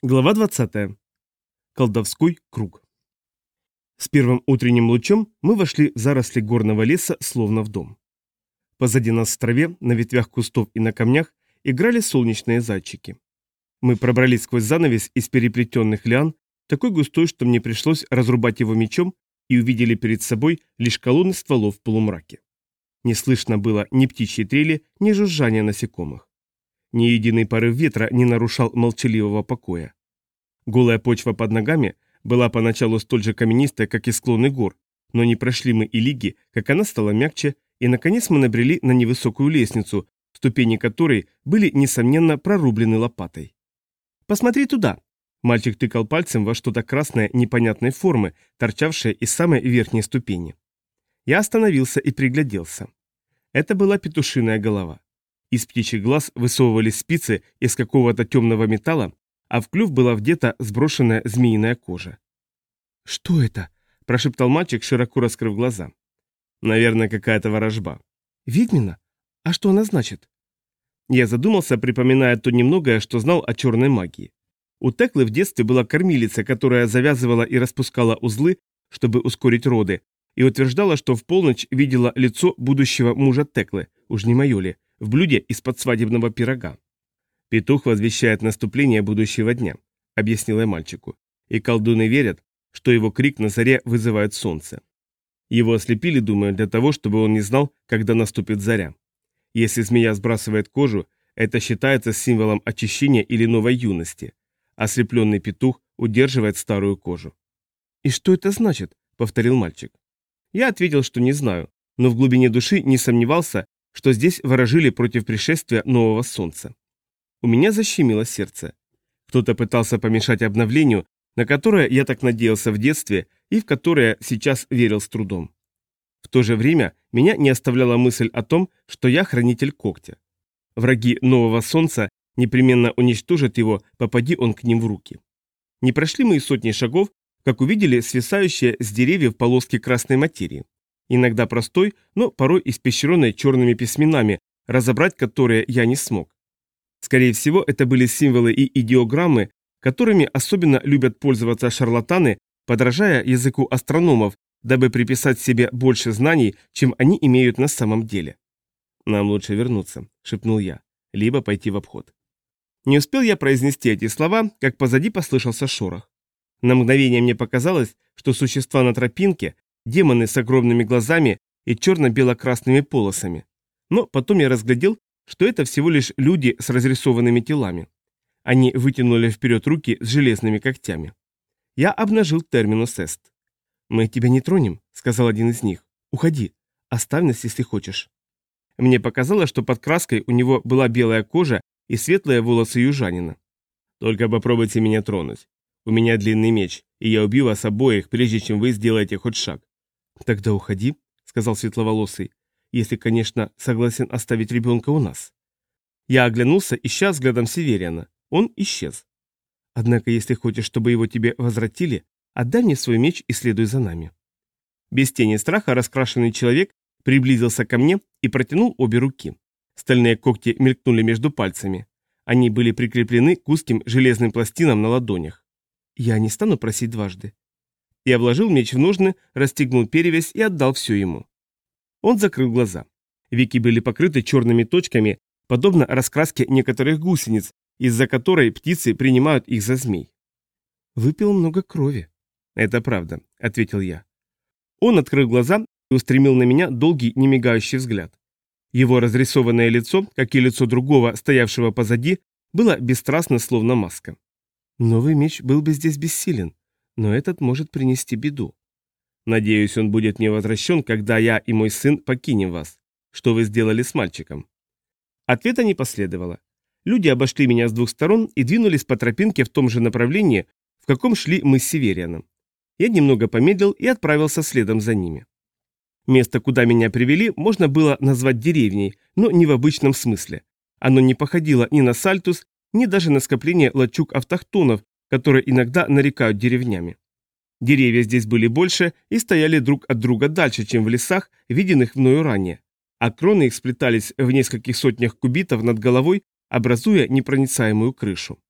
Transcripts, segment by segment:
Глава 20. Колдовской круг. С первым утренним лучом мы вошли в заросли горного леса, словно в дом. Позади нас в траве, на ветвях кустов и на камнях играли солнечные зайчики. Мы пробрались сквозь занавес из переплетенных лиан, такой густой, что мне пришлось разрубать его мечом, и увидели перед собой лишь колонны стволов в полумраке. Не слышно было ни птичьей трели, ни жужжания насекомых. Ни единый порыв ветра не нарушал молчаливого покоя. Голая почва под ногами была поначалу столь же каменистой, как и склоны гор, но не прошли мы и лиги, как она стала мягче, и наконец мы набрели на невысокую лестницу, ступени которой были, несомненно, прорублены лопатой. «Посмотри туда!» Мальчик тыкал пальцем во что-то красное непонятной формы, торчавшее из самой верхней ступени. Я остановился и пригляделся. Это была петушиная голова. Из птичьих глаз высовывались спицы из какого-то темного металла, а в клюв была вдета сброшенная змеиная кожа. «Что это?» – прошептал мальчик, широко раскрыв глаза. «Наверное, какая-то ворожба». «Ведьмина? А что она значит?» Я задумался, припоминая то немногое, что знал о черной магии. У Теклы в детстве была кормилица, которая завязывала и распускала узлы, чтобы ускорить роды, и утверждала, что в полночь видела лицо будущего мужа Теклы, уж не мое ли, в блюде из-под свадебного пирога. «Петух возвещает наступление будущего дня», — объяснил я мальчику, и колдуны верят, что его крик на заре вызывает солнце. Его ослепили, думаю, для того, чтобы он не знал, когда наступит заря. Если змея сбрасывает кожу, это считается символом очищения или новой юности. Ослепленный петух удерживает старую кожу. «И что это значит?» — повторил мальчик. Я ответил, что не знаю, но в глубине души не сомневался, что здесь ворожили против пришествия нового солнца. У меня защемило сердце. Кто-то пытался помешать обновлению, на которое я так надеялся в детстве и в которое сейчас верил с трудом. В то же время меня не оставляла мысль о том, что я хранитель когтя. Враги нового солнца непременно уничтожат его, попади он к ним в руки. Не прошли мы и сотни шагов, как увидели свисающие с деревьев полоски красной материи. Иногда простой, но порой испещренной черными письменами, разобрать которые я не смог. Скорее всего, это были символы и идеограммы, которыми особенно любят пользоваться шарлатаны, подражая языку астрономов, дабы приписать себе больше знаний, чем они имеют на самом деле. «Нам лучше вернуться», — шепнул я, — «либо пойти в обход». Не успел я произнести эти слова, как позади послышался шорох. На мгновение мне показалось, что существа на тропинке — демоны с огромными глазами и черно-бело-красными полосами. Но потом я разглядел, что это всего лишь люди с разрисованными телами. Они вытянули вперед руки с железными когтями. Я обнажил терминус эст. «Мы тебя не тронем», — сказал один из них. «Уходи. Оставь нас, если хочешь». Мне показалось, что под краской у него была белая кожа и светлые волосы южанина. «Только попробуйте меня тронуть. У меня длинный меч, и я убью вас обоих, прежде чем вы сделаете хоть шаг». «Тогда уходи», — сказал светловолосый, «если, конечно, согласен оставить ребенка у нас». Я оглянулся, ища взглядом Севериана. Он исчез. «Однако, если хочешь, чтобы его тебе возвратили, отдай мне свой меч и следуй за нами». Без тени страха раскрашенный человек приблизился ко мне и протянул обе руки. Стальные когти мелькнули между пальцами. Они были прикреплены к узким железным пластинам на ладонях. «Я не стану просить дважды». Я вложил меч в ножны, расстегнул перевязь и отдал все ему. Он закрыл глаза. Веки были покрыты черными точками, подобно раскраске некоторых гусениц, из-за которой птицы принимают их за змей. «Выпил много крови». «Это правда», — ответил я. Он открыл глаза и устремил на меня долгий, немигающий взгляд. Его разрисованное лицо, как и лицо другого, стоявшего позади, было бесстрастно, словно маска. «Новый меч был бы здесь бессилен, но этот может принести беду. Надеюсь, он будет мне возвращен, когда я и мой сын покинем вас. Что вы сделали с мальчиком?» Ответа не последовало. Люди обошли меня с двух сторон и двинулись по тропинке в том же направлении, в каком шли мы с Северианом. Я немного помедлил и отправился следом за ними. Место, куда меня привели, можно было назвать деревней, но не в обычном смысле. Оно не походило ни на Сальтус, ни даже на скопление лачуг-автохтонов, которые иногда нарекают деревнями. Деревья здесь были больше и стояли друг от друга дальше, чем в лесах, виденных мною ранее, а кроны их сплетались в нескольких сотнях кубитов над головой, образуя непроницаемую крышу.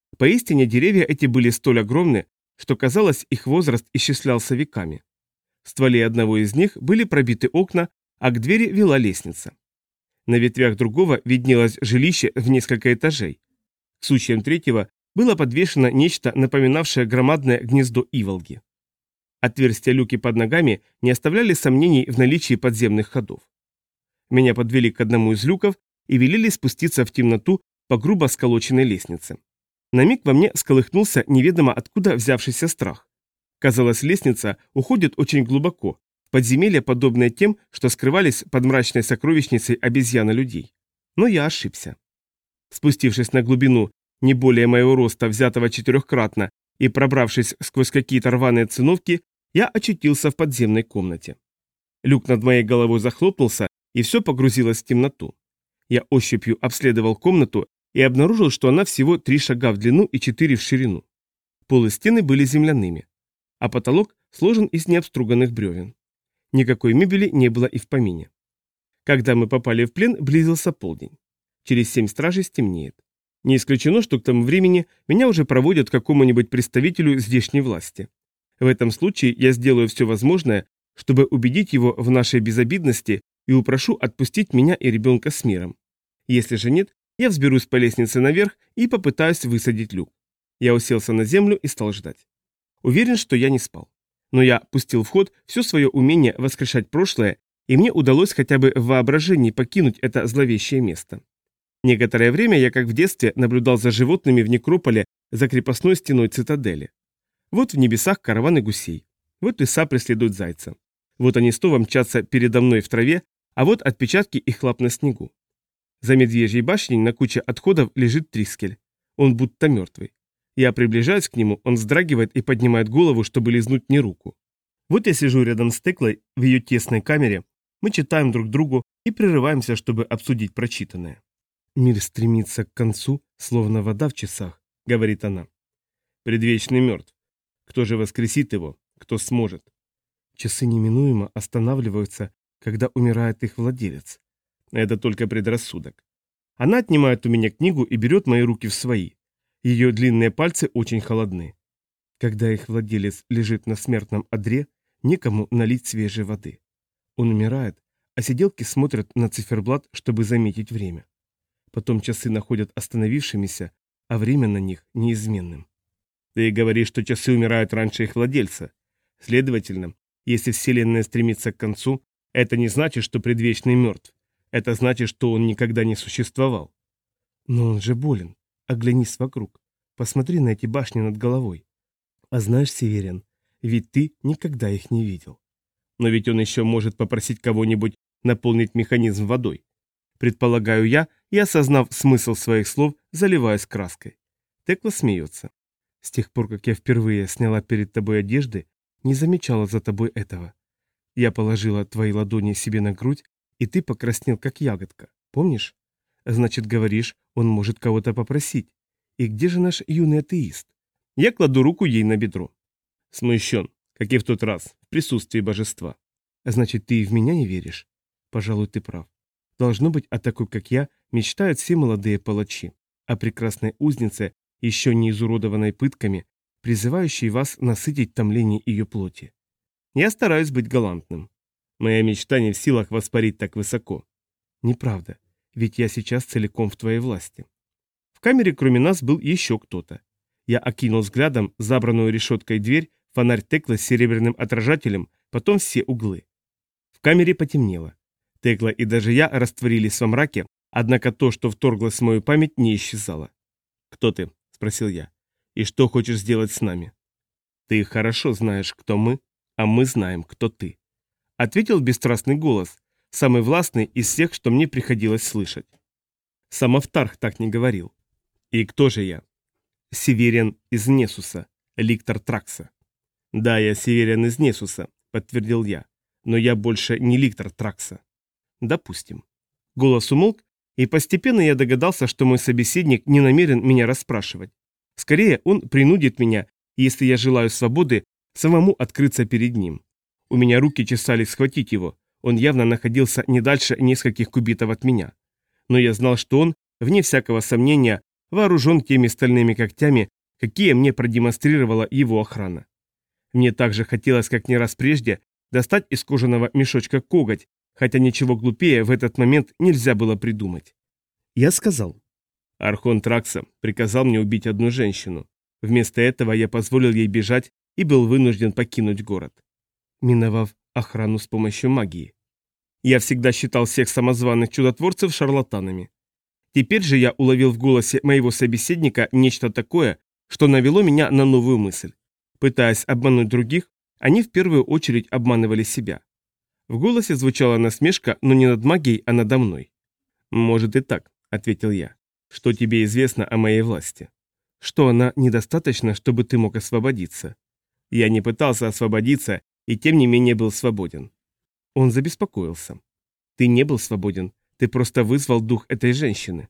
Поистине деревья эти были столь огромны, что казалось, их возраст исчислялся веками. В стволе одного из них были пробиты окна, а к двери вела лестница. На ветвях другого виднелось жилище в несколько этажей. К сучьям третьего было подвешено нечто, напоминавшее громадное гнездо иволги. Отверстия люки под ногами не оставляли сомнений в наличии подземных ходов. Меня подвели к одному из люков и велели спуститься в темноту по грубо сколоченной лестнице. На миг во мне всколыхнулся неведомо откуда взявшийся страх. Казалось, лестница уходит очень глубоко, в подземелья, подобные тем, что скрывались под мрачной сокровищницей обезьяна-людей. Но я ошибся. Спустившись на глубину не более моего роста, взятого четырехкратно, и пробравшись сквозь какие-то рваные циновки, я очутился в подземной комнате. Люк над моей головой захлопнулся, и все погрузилось в темноту. Я ощупью обследовал комнату и обнаружил, что она всего 3 шага в длину и 4 в ширину. Пол и стены были земляными, а потолок сложен из необструганных бревен. Никакой мебели не было и в помине. Когда мы попали в плен, близился полдень. Через 7 стражей стемнеет. Не исключено, что к тому времени меня уже проводят к какому-нибудь представителю здешней власти. В этом случае я сделаю все возможное, чтобы убедить его в нашей безобидности и упрошу отпустить меня и ребенка с миром. Если же нет, я взберусь по лестнице наверх и попытаюсь высадить люк. Я уселся на землю и стал ждать. Уверен, что я не спал. Но я пустил в ход все свое умение воскрешать прошлое, и мне удалось хотя бы в воображении покинуть это зловещее место. Некоторое время я, как в детстве, наблюдал за животными в некрополе за крепостной стеной цитадели. Вот в небесах караваны гусей. Вот лиса преследует зайца. Вот они снова мчатся передо мной в траве, а вот отпечатки их лап на снегу. За медвежьей башней на куче отходов лежит Трискель. Он будто мертвый. Я приближаюсь к нему, он вздрагивает и поднимает голову, чтобы лизнуть мне руку. Вот я сижу рядом с Теклой в ее тесной камере, мы читаем друг другу и прерываемся, чтобы обсудить прочитанное. «Мир стремится к концу, словно вода в часах», — говорит она. «Предвечный мертв. Кто же воскресит его? Кто сможет?» «Часы неминуемо останавливаются, когда умирает их владелец». «Это только предрассудок». Она отнимает у меня книгу и берет мои руки в свои. Ее длинные пальцы очень холодны. Когда их владелец лежит на смертном одре, некому налить свежей воды. Он умирает, а сиделки смотрят на циферблат, чтобы заметить время. Потом часы находят остановившимися, а время на них неизменным. Ты говоришь, что часы умирают раньше их владельца. Следовательно, если Вселенная стремится к концу, это не значит, что предвечный мертв. Это значит, что он никогда не существовал. Но он же болен. Оглянись вокруг. Посмотри на эти башни над головой. А знаешь, Северин, ведь ты никогда их не видел. Но ведь он еще может попросить кого-нибудь наполнить механизм водой. Предполагаю я, и, осознав смысл своих слов, заливаясь краской. Текла смеется. С тех пор, как я впервые сняла перед тобой одежды, не замечала за тобой этого. Я положила твои ладони себе на грудь, и ты покраснел, как ягодка. Помнишь? Значит, говоришь, он может кого-то попросить. И где же наш юный атеист? Я кладу руку ей на бедро. Смущен, как и в тот раз, в присутствии божества. Значит, ты и в меня не веришь? Пожалуй, ты прав. Должно быть, о такой, как я, мечтают все молодые палачи, о прекрасной узнице, еще не изуродованной пытками, призывающей вас насытить томление ее плоти. Я стараюсь быть галантным. Моя мечта не в силах воспарить так высоко. Неправда, ведь я сейчас целиком в твоей власти. В камере кроме нас был еще кто-то. Я окинул взглядом забранную решеткой дверь, фонарь Текла с серебряным отражателем, потом все углы. В камере потемнело. Текла и даже я растворились во мраке, однако то, что вторглось в мою память, не исчезало. «Кто ты?» – спросил я. «И что хочешь сделать с нами?» «Ты хорошо знаешь, кто мы, а мы знаем, кто ты», – ответил бесстрастный голос, самый властный из всех, что мне приходилось слышать. Сам Автарх так не говорил. «И кто же я?» «Северин из Несуса, ликтор Тракса». «Да, я Северин из Несуса», – подтвердил я, – «но я больше не ликтор Тракса». «Допустим». Голос умолк, и постепенно я догадался, что мой собеседник не намерен меня расспрашивать. Скорее, он принудит меня, если я желаю свободы, самому открыться перед ним. У меня руки чесались схватить его, он явно находился не дальше нескольких кубитов от меня. Но я знал, что он, вне всякого сомнения, вооружен теми стальными когтями, какие мне продемонстрировала его охрана. Мне также хотелось, как ни раз прежде, достать из кожаного мешочка коготь, хотя ничего глупее в этот момент нельзя было придумать. Я сказал. Архон Тракса приказал мне убить одну женщину. Вместо этого я позволил ей бежать и был вынужден покинуть город, миновав охрану с помощью магии. Я всегда считал всех самозваных чудотворцев шарлатанами. Теперь же я уловил в голосе моего собеседника нечто такое, что навело меня на новую мысль. Пытаясь обмануть других, они в первую очередь обманывали себя. В голосе звучала насмешка, но не над магией, а надо мной. «Может и так», — ответил я. «Что тебе известно о моей власти?» «Что она недостаточна, чтобы ты мог освободиться». Я не пытался освободиться и тем не менее был свободен. Он забеспокоился. «Ты не был свободен, ты просто вызвал дух этой женщины».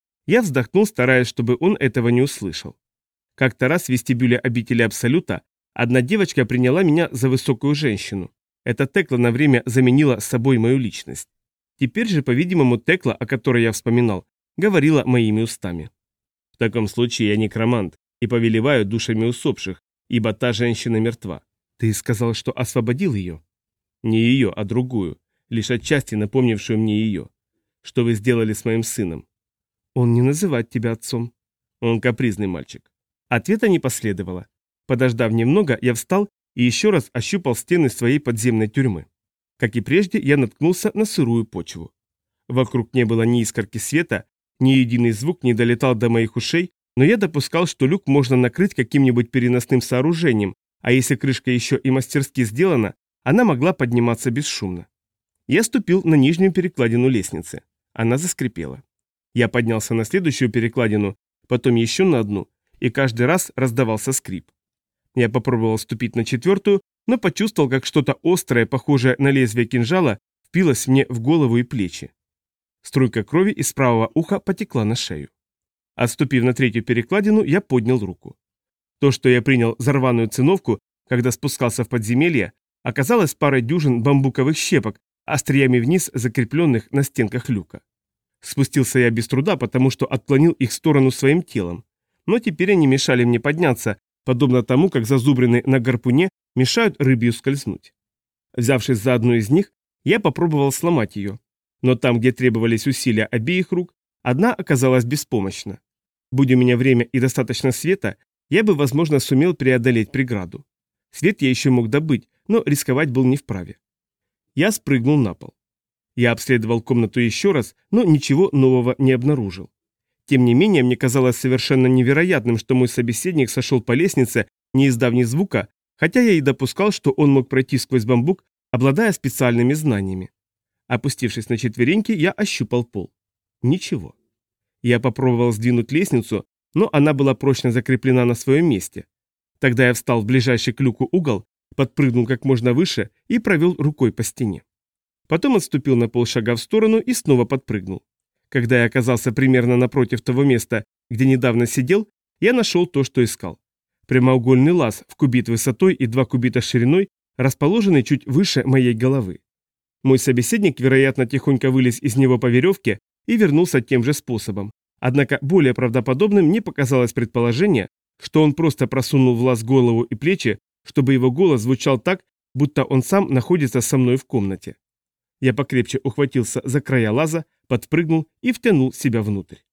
Я вздохнул, стараясь, чтобы он этого не услышал. Как-то раз в вестибюле обители Абсолюта одна девочка приняла меня за высокую женщину. Эта Текла на время заменила собой мою личность. Теперь же, по-видимому, Текла, о которой я вспоминал, говорила моими устами. В таком случае я некромант и повелеваю душами усопших, ибо та женщина мертва. Ты сказал, что освободил ее? Не ее, а другую, лишь отчасти напомнившую мне ее. Что вы сделали с моим сыном? Он не называет тебя отцом. Он капризный мальчик. Ответа не последовало. Подождав немного, я встал и еще раз ощупал стены своей подземной тюрьмы. Как и прежде, я наткнулся на сырую почву. Вокруг не было ни искорки света, ни единый звук не долетал до моих ушей, но я допускал, что люк можно накрыть каким-нибудь переносным сооружением, а если крышка еще и мастерски сделана, она могла подниматься бесшумно. Я ступил на нижнюю перекладину лестницы. Она заскрипела. Я поднялся на следующую перекладину, потом еще на одну, и каждый раз раздавался скрип. Я попробовал ступить на четвертую, но почувствовал, как что-то острое, похожее на лезвие кинжала, впилось мне в голову и плечи. Струйка крови из правого уха потекла на шею. Отступив на третью перекладину, я поднял руку. То, что я принял за рваную циновку, когда спускался в подземелье, оказалось парой дюжин бамбуковых щепок, остриями вниз закрепленных на стенках люка. Спустился я без труда, потому что отклонил их в сторону своим телом. Но теперь они мешали мне подняться, подобно тому, как зазубрины на гарпуне мешают рыбью скользнуть. Взявшись за одну из них, я попробовал сломать ее. Но там, где требовались усилия обеих рук, одна оказалась беспомощна. Будь у меня время и достаточно света, я бы, возможно, сумел преодолеть преграду. Свет я еще мог добыть, но рисковать был не вправе. Я спрыгнул на пол. Я обследовал комнату еще раз, но ничего нового не обнаружил. Тем не менее, мне казалось совершенно невероятным, что мой собеседник сошел по лестнице, не издав ни звука, хотя я и допускал, что он мог пройти сквозь бамбук, обладая специальными знаниями. Опустившись на четвереньки, я ощупал пол. Ничего. Я попробовал сдвинуть лестницу, но она была прочно закреплена на своем месте. Тогда я встал в ближайший к люку угол, подпрыгнул как можно выше и провел рукой по стене. Потом отступил на полшага в сторону и снова подпрыгнул. Когда я оказался примерно напротив того места, где недавно сидел, я нашел то, что искал. Прямоугольный лаз в кубит высотой и 2 кубита шириной, расположенный чуть выше моей головы. Мой собеседник, вероятно, тихонько вылез из него по веревке и вернулся тем же способом. Однако более правдоподобным мне показалось предположение, что он просто просунул в лаз голову и плечи, чтобы его голос звучал так, будто он сам находится со мной в комнате. Я покрепче ухватился за края лаза, подпрыгнул и втянул себя внутрь.